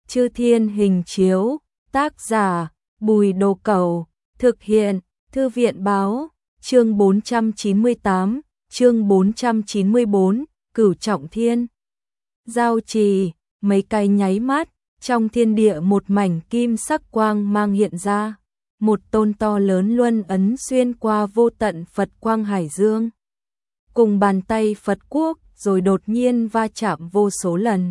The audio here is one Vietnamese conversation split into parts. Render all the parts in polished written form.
Chư Thiên Hình Chiếu, tác giả, Bùi Đồ Cẩu, thực hiện, Thư viện Báo, chương 498, chương 494, Cửu Trọng Thiên. Giao trì, mấy cái nháy mắt, trong thiên địa một mảnh kim sắc quang mang hiện ra, một tôn to lớn luân ấn xuyên qua vô tận Phật quang hải dương. Cùng bàn tay Phật quốc rồi đột nhiên va chạm vô số lần.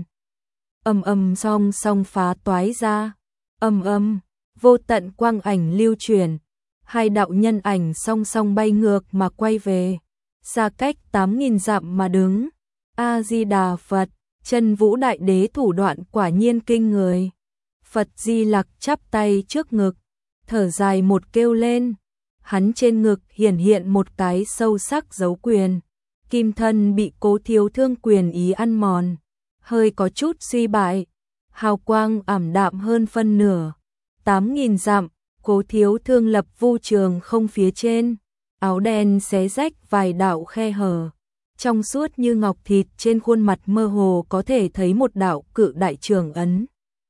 Ầm ầm song song phá toái ra, ầm ầm, vô tận quang ảnh lưu chuyển, hai đạo nhân ảnh song song bay ngược mà quay về, xa cách 8.000 dặm mà đứng. A Di Đà Phật, Chân Vũ Đại Đế thủ đoạn quả nhiên kinh người. Phật Di Lặc chắp tay trước ngực, thở dài một kêu lên, hắn trên ngực hiển hiện một cái sâu sắc dấu quyền, kim thân bị Cố Thiếu Thương quyền ý ăn mòn, hơi có chút suy bại, hào quang ảm đạm hơn phân nửa. 8.000 dặm, Cố Thiếu Thương lập vu trường không phía trên, áo đen xé rách vài đạo khe hở, trong suốt như ngọc thịt, trên khuôn mặt mơ hồ có thể thấy một đạo cự đại trường ấn.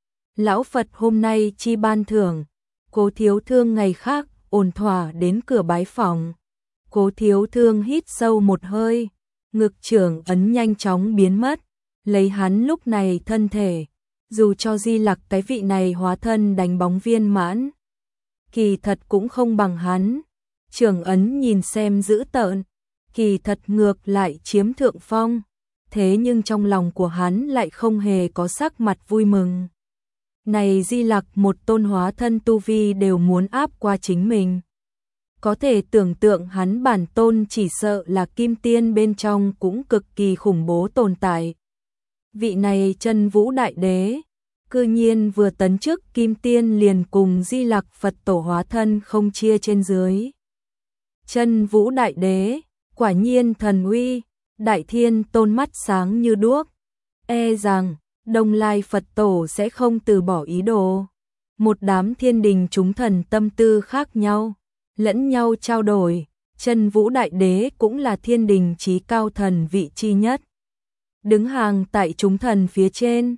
Lão Phật hôm nay chi ban thưởng, Cố Thiếu Thương ngày khác ổn thỏa đến cửa bái phòng. Cố Thiếu Thương hít sâu một hơi, ngực trường ấn nhanh chóng biến mất, lấy hắn lúc này thân thể, dù cho Di Lặc cái vị này hóa thân đánh bóng viên mãn, kỳ thật cũng không bằng hắn. Trường ấn nhìn xem dữ tợn, kỳ thật ngược lại chiếm thượng phong, thế nhưng trong lòng của hắn lại không hề có sắc mặt vui mừng. Này Di Lặc một tôn hóa thân tu vi đều muốn áp qua chính mình. Có thể tưởng tượng hắn bản tôn chỉ sợ là kim tiên bên trong cũng cực kỳ khủng bố tồn tại. Vị này Chân Vũ Đại Đế, cư nhiên vừa tấn chức kim tiên liền cùng Di Lặc Phật tổ hóa thân không chia trên dưới. Chân Vũ Đại Đế, quả nhiên thần uy, Đại Thiên Tôn mắt sáng như đuốc, e rằng Đông Lai Phật tổ sẽ không từ bỏ ý đồ. Một đám thiên đình chúng thần tâm tư khác nhau, lẫn nhau trao đổi, Chân Vũ Đại Đế cũng là thiên đình chí cao thần vị chi nhất. Đứng hàng tại chúng thần phía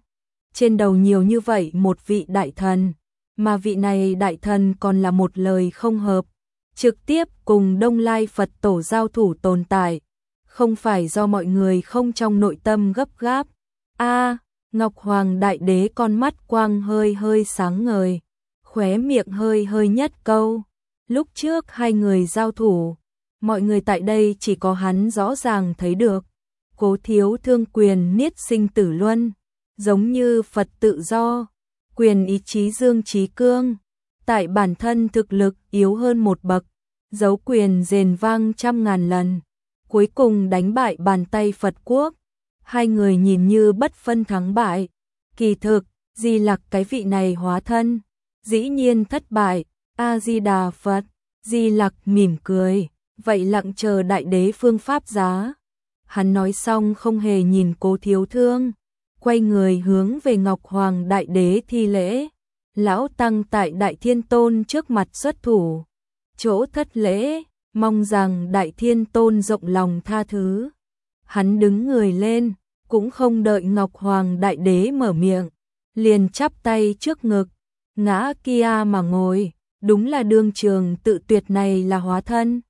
trên đầu nhiều như vậy một vị đại thần, mà vị này đại thần còn là một lời không hợp, trực tiếp cùng Đông Lai Phật tổ giao thủ tồn tại, không phải do mọi người không trong nội tâm gấp gáp. Ngọc Hoàng Đại Đế con mắt quang hơi hơi sáng ngời, khóe miệng hơi hơi nhất câu. Lúc trước hai người giao thủ, mọi người tại đây chỉ có hắn rõ ràng thấy được. Cố Thiếu Thương quyền niết sinh tử luân, giống như Phật tự do, quyền ý chí dương trí cương, tại bản thân thực lực yếu hơn một bậc, dấu quyền rền vang trăm ngàn lần, cuối cùng đánh bại bàn tay Phật quốc. Hai người nhìn như bất phân thắng bại, kỳ thực, Di Lặc cái vị này hóa thân, dĩ nhiên thất bại. A Di Đà Phật, Di Lặc mỉm cười, vậy lặng chờ Đại Đế phương pháp giá. Hắn nói xong không hề nhìn Cố Thiếu Thương, quay người hướng về Ngọc Hoàng Đại Đế thi lễ. Lão tăng tại Đại Thiên Tôn trước mặt xuất thủ, chỗ thất lễ, mong rằng Đại Thiên Tôn rộng lòng tha thứ. Hắn đứng người lên, cũng không đợi Ngọc Hoàng Đại Đế mở miệng, liền chắp tay trước ngực, ngã kia mà ngồi, đúng là đương trường tự tuyệt này là hóa thân.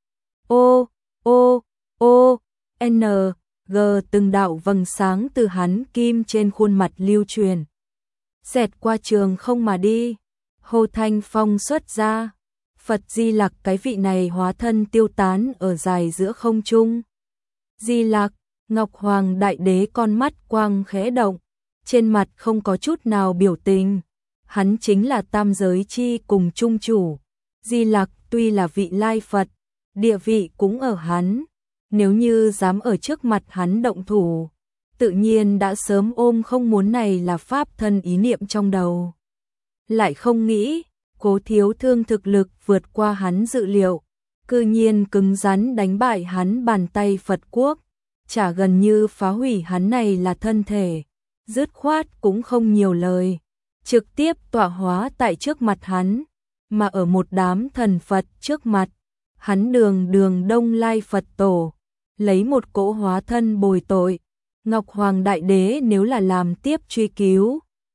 N, G từng đạo vầng sáng từ hắn kim trên khuôn mặt lưu truyền, xẹt qua trường không mà đi. Hồ Thanh Phong xuất ra, Phật Di Lặc cái vị này hóa thân tiêu tán ở dài giữa không trung. Di Lặc, Ngọc Hoàng Đại Đế con mắt quang khẽ động, trên mặt không có chút nào biểu tình. Hắn chính là tam giới chi cùng chung chủ. Di Lặc tuy là vị lai Phật, địa vị cũng ở hắn, nếu như dám ở trước mặt hắn động thủ, tự nhiên đã sớm ôm không muốn này là pháp thân ý niệm trong đầu. Lại không nghĩ, Cố Thiếu Thương thực lực vượt qua hắn dự liệu, cư nhiên cứng rắn đánh bại hắn bàn tay Phật quốc, chả gần như phá hủy hắn này là thân thể, dứt khoát cũng không nhiều lời, trực tiếp tọa hóa tại trước mặt hắn, mà ở một đám thần Phật trước mặt, hắn đường Đông Lai Phật tổ, lấy một cỗ hóa thân bồi tội. Ngọc Hoàng Đại Đế nếu là làm tiếp truy cứu,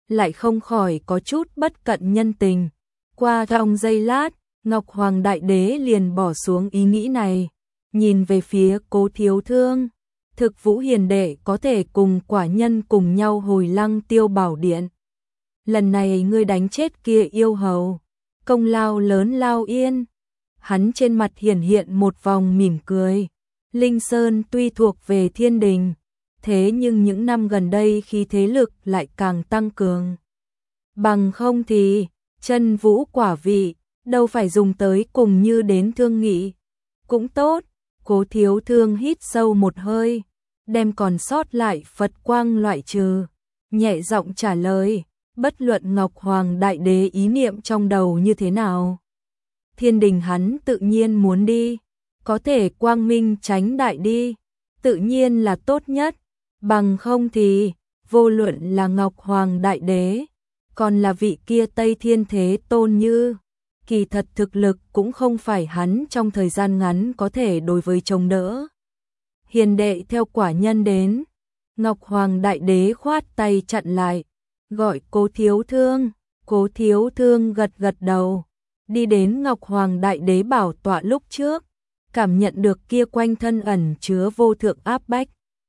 lại không khỏi có chút bất cận nhân tình. Qua trong giây lát, Ngọc Hoàng Đại Đế liền bỏ xuống ý nghĩ này, nhìn về phía Cố Thiếu Thương. Thực Vũ hiền đệ có thể cùng quả nhân cùng nhau hồi Lăng Tiêu Bảo Điện. Lần này ngươi đánh chết kia yêu hầu, công lao lớn lao yên. Hắn trên mặt hiển hiện một vòng mỉm cười. Linh Sơn tuy thuộc về thiên đình, thế nhưng những năm gần đây khi thế lực lại càng tăng cường. Bằng không thì, chân vũ quả vị, đâu phải dùng tới cùng như đến thương nghị. Cũng tốt, Cố Thiếu Thương hít sâu một hơi, đem còn sót lại Phật quang loại trừ, nhẹ giọng trả lời, bất luận Ngọc Hoàng Đại Đế ý niệm trong đầu như thế nào. Thiên đình hắn tự nhiên muốn đi, có thể quang minh tránh đại đi, tự nhiên là tốt nhất, bằng không thì, vô luận là Ngọc Hoàng Đại Đế, còn là vị kia Tây Thiên Thế Tôn như, kỳ thật thực lực cũng không phải hắn trong thời gian ngắn có thể đối với chống đỡ. Hiền đệ theo quả nhân đến, Ngọc Hoàng Đại Đế khoát tay chặn lại, gọi Cố Thiếu Thương. Cố Thiếu Thương gật gật đầu, đi đến Ngọc Hoàng Đại Đế bảo tọa lúc trước, cảm nhận được kia quanh thân ẩn chứa vô thượng áp bách.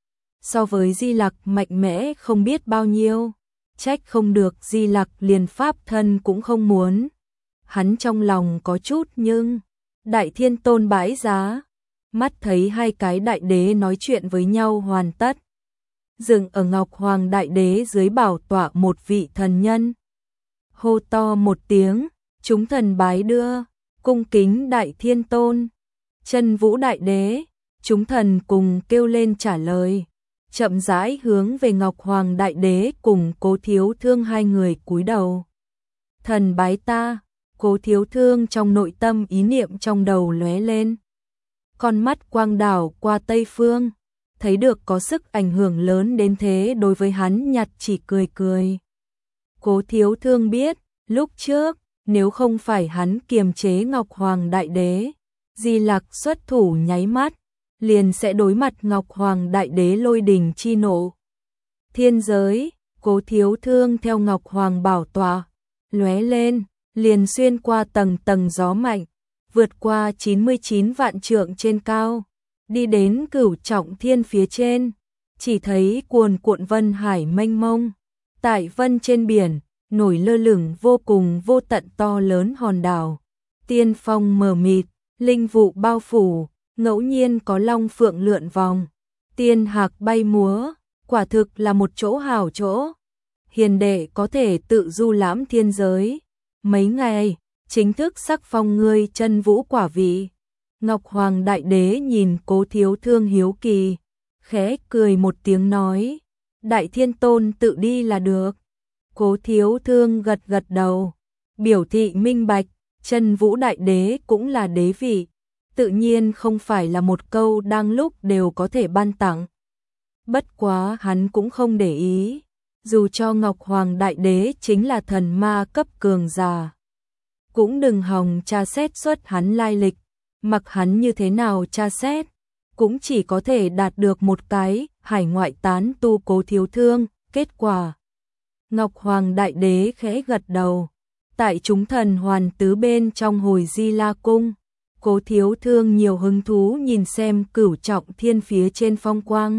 So với Di Lặc mạnh mẽ không biết bao nhiêu, trách không được Di Lặc liền pháp thân cũng không muốn. Hắn trong lòng có chút nhưng, Đại Thiên Tôn bãi giá, mắt thấy hai cái đại đế nói chuyện với nhau hoàn tất. Dừng ở Ngọc Hoàng Đại Đế dưới bảo tọa một vị thần nhân. Hô to một tiếng, chúng thần bái đưa, cung kính Đại Thiên Tôn. Chân Vũ Đại Đế, chúng thần cùng kêu lên trả lời, chậm rãi hướng về Ngọc Hoàng Đại Đế cùng Cố Thiếu Thương hai người cúi đầu. Thần bái ta. Cố Thiếu Thương trong nội tâm ý niệm trong đầu lóe lên. Con mắt quang đảo qua Tây Phương, thấy được có sức ảnh hưởng lớn đến thế đối với hắn nhặt chỉ cười cười. Cố Thiếu Thương biết, lúc trước, nếu không phải hắn kiềm chế Ngọc Hoàng Đại Đế, Di Lặc xuất thủ nháy mắt, liền sẽ đối mặt Ngọc Hoàng Đại Đế lôi đình chi nộ. Thiên giới, Cố Thiếu Thương theo Ngọc Hoàng bảo tọa, lóe lên, liền xuyên qua tầng tầng gió mạnh, vượt qua 99 vạn trượng trên cao, đi đến Cửu Trọng Thiên phía trên, chỉ thấy cuồn cuộn vân hải mênh mông, tại vân trên biển, nổi lơ lửng vô cùng vô tận to lớn hòn đảo, tiên phong mờ mịt, linh vụ bao phủ, ngẫu nhiên có long phượng lượn vòng, tiên hạc bay múa, quả thực là một chỗ hảo chỗ. Hiền đệ có thể tự du lãm thiên giới. Mấy ngày, chính thức sắc phong ngươi chân vũ quả vị. Ngọc Hoàng Đại Đế nhìn Cố Thiếu Thương hiếu kỳ, khẽ cười một tiếng nói, Đại Thiên Tôn tự đi là được. Cố Thiếu Thương gật gật đầu, biểu thị minh bạch, chân vũ Đại Đế cũng là đế vị, tự nhiên không phải là một câu đang lúc đều có thể ban tặng. Bất quá hắn cũng không để ý. Dù cho Ngọc Hoàng Đại Đế chính là thần ma cấp cường giả, cũng đừng hòng tra xét xuất hắn lai lịch, mặc hắn như thế nào tra xét, cũng chỉ có thể đạt được một cái hải ngoại tán tu Cố Thiếu Thương. Kết quả, Ngọc Hoàng Đại Đế khẽ gật đầu, tại chúng thần hoàn tứ bên trong hồi Di La Cung, Cố Thiếu Thương nhiều hứng thú nhìn xem Cửu Trọng Thiên phía trên phong quang.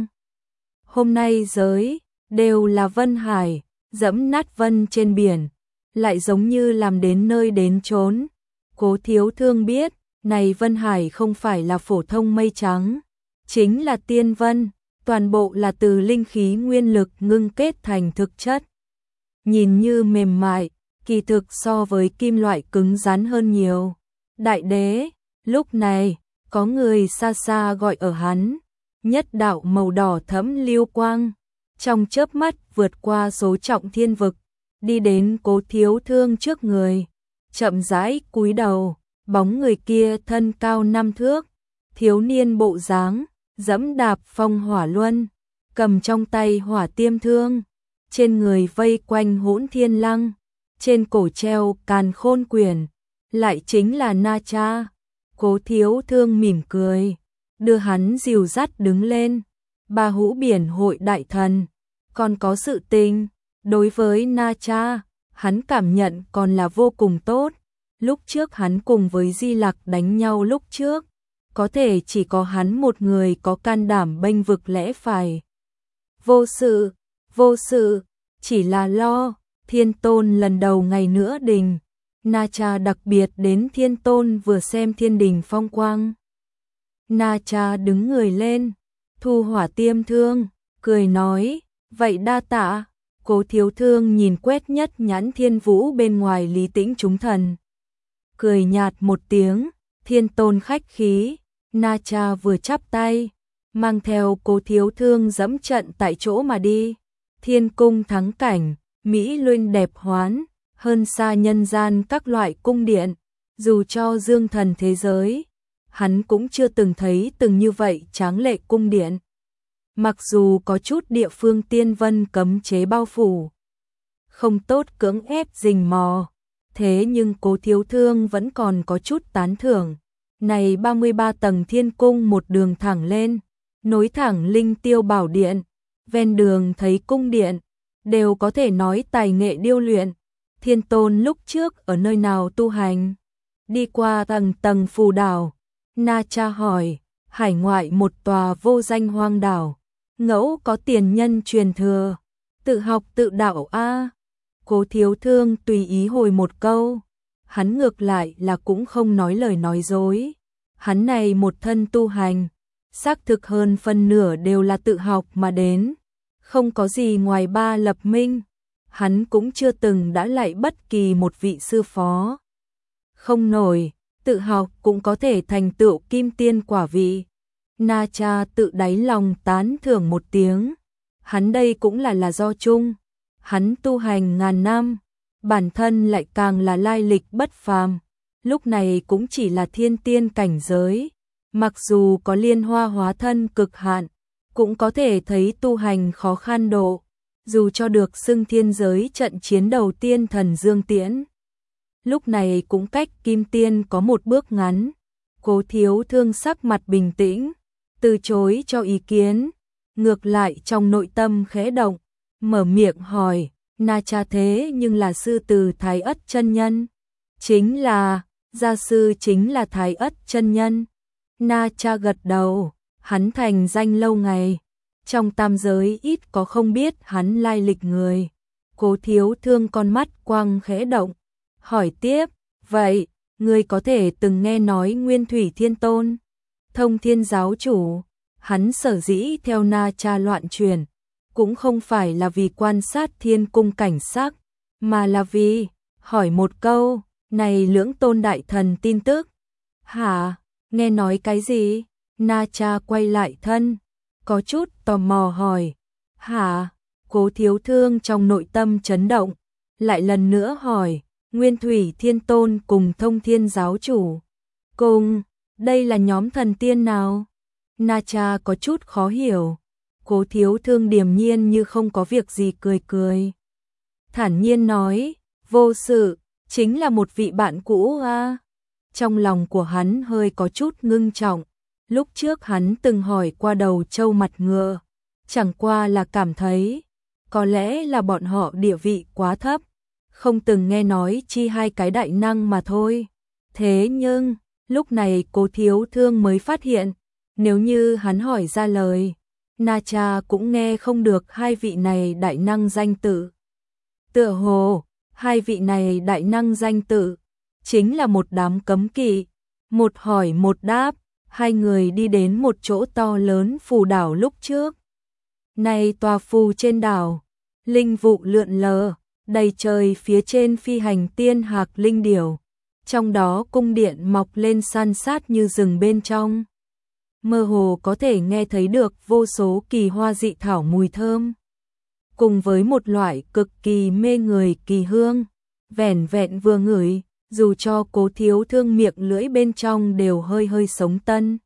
Hôm nay giới đều là vân hải, dẫm nát vân trên biển, lại giống như làm đến nơi đến chốn. Cố Thiếu Thương biết, này vân hải không phải là phổ thông mây trắng, chính là tiên vân, toàn bộ là từ linh khí nguyên lực ngưng kết thành thực chất. Nhìn như mềm mại, kỳ thực so với kim loại cứng rắn hơn nhiều. Đại Đế, lúc này, có người xa xa gọi ở hắn, nhất đạo màu đỏ thẫm lưu quang, trong chớp mắt vượt qua số trọng thiên vực, đi đến Cố Thiếu Thương trước người, chậm rãi cúi đầu, bóng người kia thân cao 5 thước, thiếu niên bộ dáng, dẫm đạp phong hỏa luân, cầm trong tay hỏa tiêm thương, trên người vây quanh Hỗn Thiên Lăng, trên cổ treo Càn Khôn Quyển, lại chính là Na Cha. Cố Thiếu Thương mỉm cười, đưa hắn dìu dắt đứng lên. Ba Hũ Biển Hội đại thần, còn có sự tình, Đối với Na Cha, hắn cảm nhận còn là vô cùng tốt. Lúc trước hắn cùng với Di Lặc đánh nhau lúc trước, có thể chỉ có hắn một người có can đảm bênh vực lẽ phải. Vô sự, chỉ là lo, Thiên Tôn lần đầu ngày nữa đình. Na Cha đặc biệt đến Thiên Tôn vừa xem thiên đình phong quang. Na Cha đứng người lên, thu hỏa tiêm thương, cười nói, vậy đa tạ. Cố Thiếu Thương nhìn quét nhất nhãn Thiên Vũ bên ngoài lý tĩnh chúng thần. Cười nhạt một tiếng, Thiên Tôn khách khí, Na Cha vừa chắp tay, mang theo Cố Thiếu Thương dẫm trận tại chỗ mà đi. Thiên cung thắng cảnh, mỹ luyện đẹp hoán, hơn xa nhân gian các loại cung điện, dù cho dương thần thế giới, hắn cũng chưa từng thấy từng như vậy tráng lệ cung điện. Mặc dù có chút địa phương tiên vân cấm chế bao phủ, không tốt cưỡng ép rình mò, thế nhưng Cố Thiếu Thương vẫn còn có chút tán thưởng. Này 33 tầng thiên cung một đường thẳng lên, nối thẳng Linh Tiêu Bảo Điện, ven đường thấy cung điện, đều có thể nói tài nghệ điêu luyện. Thiên Tôn lúc trước ở nơi nào tu hành? Đi qua tầng tầng phù đảo. Na Cha hỏi, hải ngoại một tòa vô danh hoang đảo. Ngẫu có tiền nhân truyền thừa, tự học tự đạo a. Cố Thiếu Thương tùy ý hồi một câu, hắn ngược lại là cũng không nói lời nói dối. Hắn này một thân tu hành, xác thực hơn phân nửa đều là tự học mà đến, không có gì ngoài ba lập minh. Hắn cũng chưa từng đã lại bất kỳ một vị sư phó. Không nổi, tự học cũng có thể thành tựu kim tiên quả vị. Na Cha tự đáy lòng tán thưởng một tiếng. Hắn đây cũng là do chung. Hắn tu hành ngàn năm, bản thân lại càng là lai lịch bất phàm. Lúc này cũng chỉ là thiên tiên cảnh giới. Mặc dù có liên hoa hóa thân cực hạn, cũng có thể thấy tu hành khó khăn độ. Dù cho được xưng thiên giới trận chiến đầu tiên thần Dương Tiễn, lúc này cũng cách kim tiên có một bước ngắn. Cố Thiếu Thương sắc mặt bình tĩnh, từ chối cho ý kiến, ngược lại trong nội tâm khẽ động, mở miệng hỏi, Na Cha thế nhưng là sư từ Thái Ất chân nhân? Chính là, gia sư chính là Thái Ất chân nhân. Na Cha gật đầu, hắn thành danh lâu ngày, trong tam giới ít có không biết hắn lai lịch người. Cố Thiếu Thương con mắt quang khẽ động, hỏi tiếp, vậy, ngươi có thể từng nghe nói Nguyên Thủy Thiên Tôn, Thông Thiên giáo chủ? Hắn sở dĩ theo Na Cha loạn truyền, cũng không phải là vì quan sát thiên cung cảnh sắc, mà là vì hỏi một câu, này lưỡng tôn đại thần tin tức. Hả, nghe nói cái gì? Na Cha quay lại thân, có chút tò mò hỏi. Hả? Cố Thiếu Thương trong nội tâm chấn động, lại lần nữa hỏi, Nguyên Thủy Thiên Tôn cùng Thông Thiên giáo chủ, cùng, đây là nhóm thần tiên nào? Na Cha có chút khó hiểu. Cố Thiếu Thương điềm nhiên như không có việc gì cười cười, thản nhiên nói, vô sự, chính là một vị bạn cũ a. Trong lòng của hắn hơi có chút ngưng trọng. Lúc trước hắn từng hỏi qua Đầu Châu mặt ngựa, chẳng qua là cảm thấy, có lẽ là bọn họ địa vị quá thấp, không từng nghe nói chi hai cái đại năng mà thôi. Thế nhưng, lúc này Cố Thiếu Thương mới phát hiện, nếu như hắn hỏi ra lời, Na Cha cũng nghe không được hai vị này đại năng danh tự. Tựa hồ, hai vị này đại năng danh tự, chính là một đám cấm kỵ, một hỏi một đáp. Hai người đi đến một chỗ to lớn phù đảo lúc trước. Này tòa phù trên đảo, linh vụ lượn lờ, đầy trời phía trên phi hành tiên hạc linh điểu. Trong đó cung điện mọc lên san sát như rừng bên trong. Mơ hồ có thể nghe thấy được vô số kỳ hoa dị thảo mùi thơm. Cùng với một loại cực kỳ mê người kỳ hương, vẻn vẹn vừa ngửi, dù cho Cố Thiếu Thương miệng lưỡi bên trong đều hơi hơi sống tân.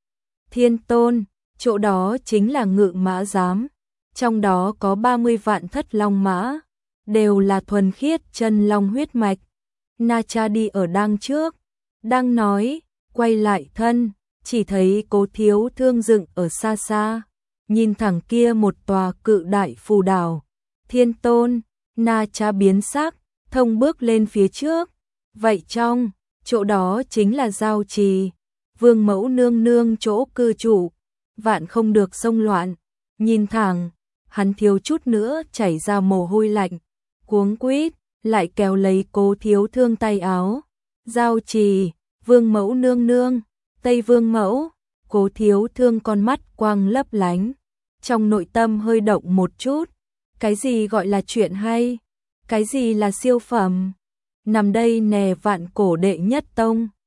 Thiên Tôn, chỗ đó chính là Ngự Mã Giám, trong đó có 30 vạn thất long mã, đều là thuần khiết chân long huyết mạch. Na Cha đi ở đằng trước, đang nói, quay lại thân, chỉ thấy Cố Thiếu Thương dựng ở xa xa, nhìn thẳng kia một tòa cự đại phù đảo. Thiên Tôn, Na Cha biến sắc, thông bước lên phía trước. Vậy trong chỗ đó chính là giao trì, Vương mẫu nương nương chỗ cư trụ, vạn không được xông loạn. Nhìn thẳng, hắn thiếu chút nữa chảy ra mồ hôi lạnh, cuống quýt lại kéo lấy Cố Thiếu Thương tay áo. Giao trì, Vương mẫu nương nương, Tây Vương mẫu. Cố Thiếu Thương con mắt quang lấp lánh, trong nội tâm hơi động một chút. Cái gì gọi là chuyện hay? Cái gì là siêu phẩm? Nằm đây nè, vạn cổ đệ nhất tông.